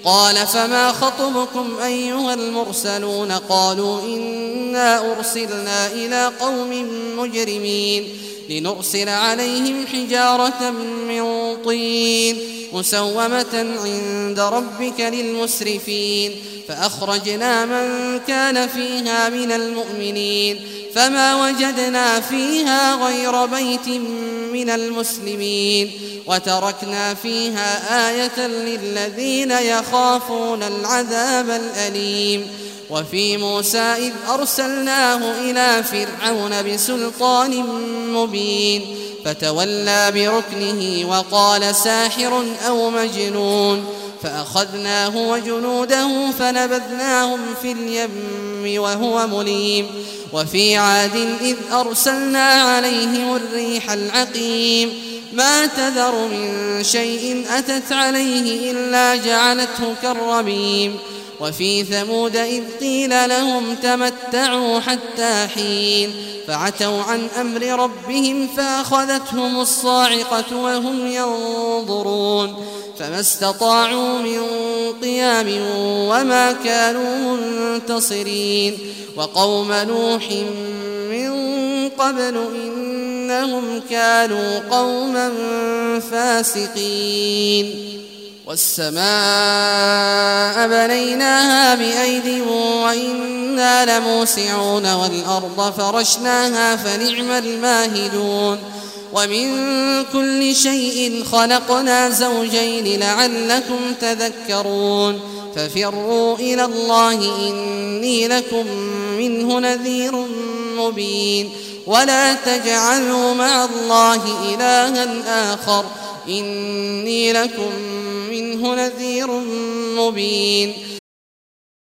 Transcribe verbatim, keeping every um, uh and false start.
قال فما خطبكم أيها المرسلون قالوا إنا أرسلنا إلى قوم مجرمين لنرسل عليهم حجارة من طين مسومة عند ربك للمسرفين فأخرجنا من كان فيها من المؤمنين فما وجدنا فيها غير بيت من المسلمين وتركنا فيها آية للذين يخافون العذاب الأليم. وفي موسى إذ أرسلناه إلى فرعون بسلطان مبين فتولى بركنه وقال ساحر أو مجنون فأخذناه وجنوده فنبذناهم في اليم وهو مليم. وفي عاد إذ أرسلنا عليهم الريح العقيم ما تذر من شيء أتت عليه إلا جعلته كالرميم. وفي ثمود إذ قيل لهم تمتعوا حتى حين فعتوا عن أمر ربهم فأخذتهم الصاعقة وهم ينظرون فما استطاعوا من قيام وما كانوا منتصرين. وقوم نوح من قبل إنهم كانوا قوما فاسقين. والسماء بنيناها بأيد وإنا لموسعون والأرض فرشناها فنعم الماهدون. ومن كل شيء خلقنا زوجين لعلكم تذكرون ففروا إلى الله إني لكم منه نذير مبين. ولا تجعلوا مع الله إلها آخر إني لكم منه نذير مبين.